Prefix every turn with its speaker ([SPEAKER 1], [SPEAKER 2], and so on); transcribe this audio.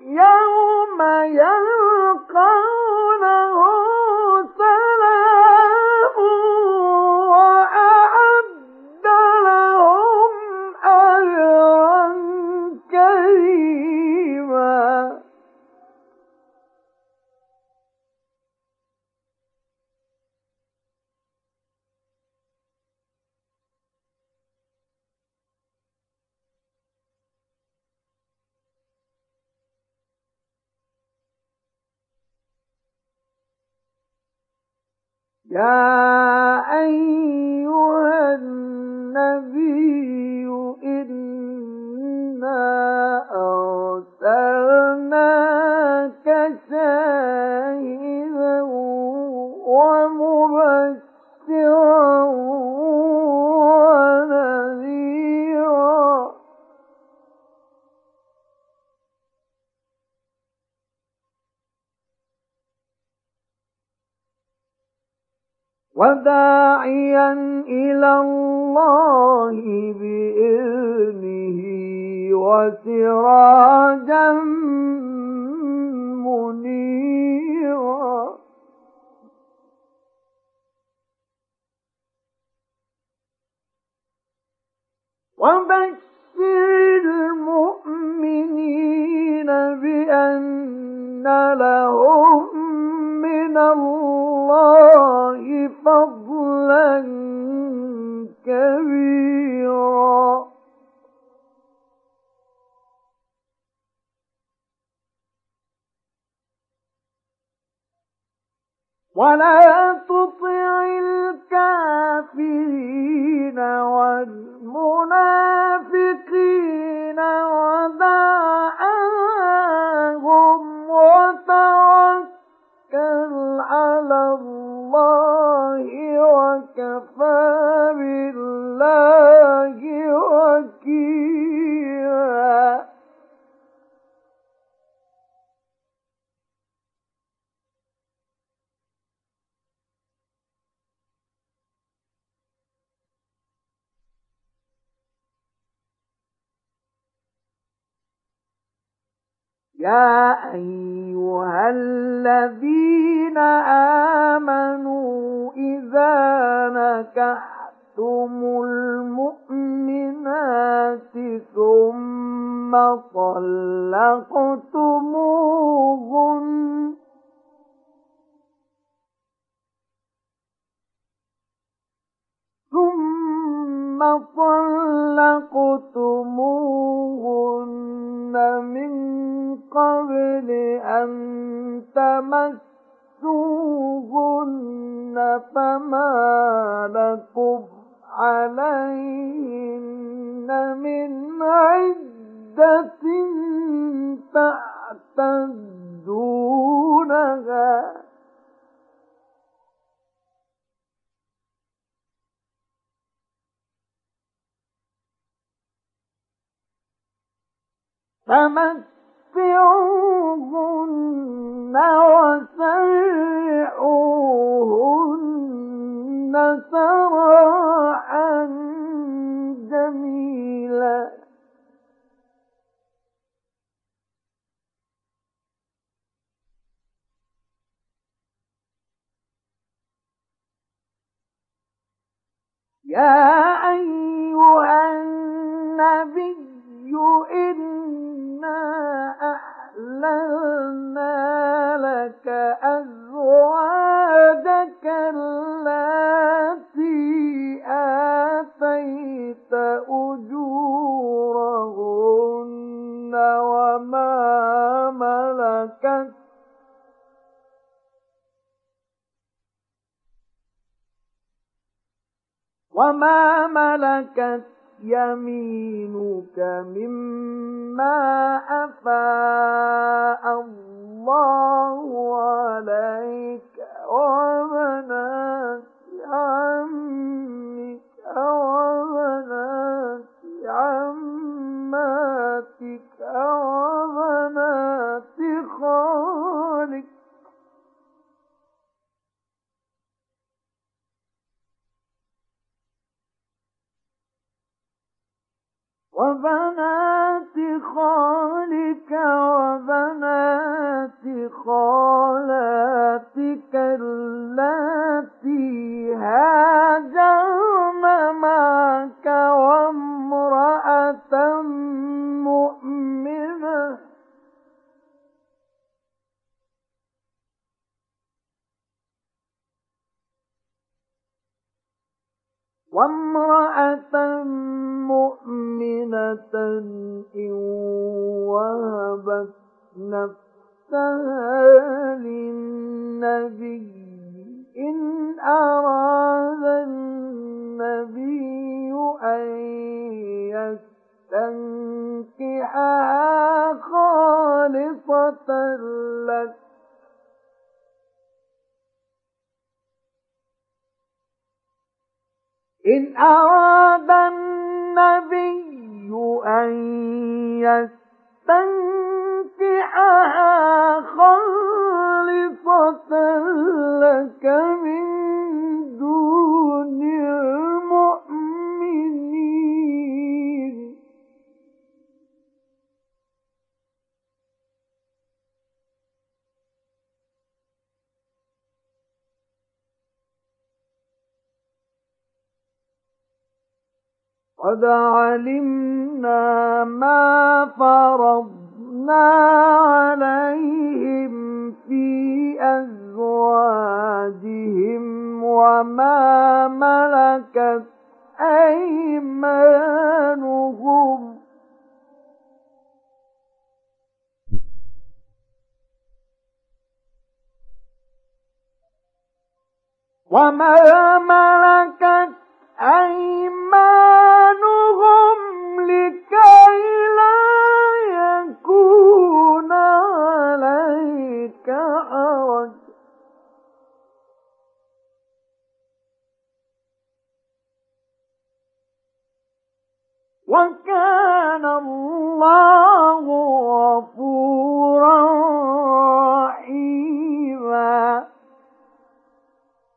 [SPEAKER 1] يوم يلقونه سلام وأعد لهم أجرا كريما. يا أيها النبي إنا أرسلناك شاهدا ومبشرا ونذيرا وداعيا إلى الله بإذنه وسراجا منيرا. وبشر المؤمنين بأن لهم من الله فضلا كبيرا. ولا تطع الكافرين والمنافقين ودع عنهم وتوكل على الله وكفى بالله وكيلا. يا أيها الذين آمنوا إذا نكحتم المؤمنات ثم طلقتموهن من قبل أن تمسوهن فما لكم عليهن من عدة تعتدونها فمتعوهن وسرحوهن سراحا جميلا. يا أيها النبي إنا أحللنا لك أزواجك اللاتي آتيت أجورهن وما ملكت يمينك مما أفاء الله عليك وبنات عمك وبنات عماتك وبنات خالك وبنات خالك وبنات خالاتك اللاتي هاجرن معك وامرأة مؤمنة إن وهبت نفسها للنبي إن أراد النبي أن يستنكحها خالصة لك إن أراد النبي أن يستنكحها خالصة لك من دون المؤمنين قد علمنا ما فرضنا عليهم في أزواجهم وما ملكت أيمانهم لكي لا يكون عليك حرج وكان الله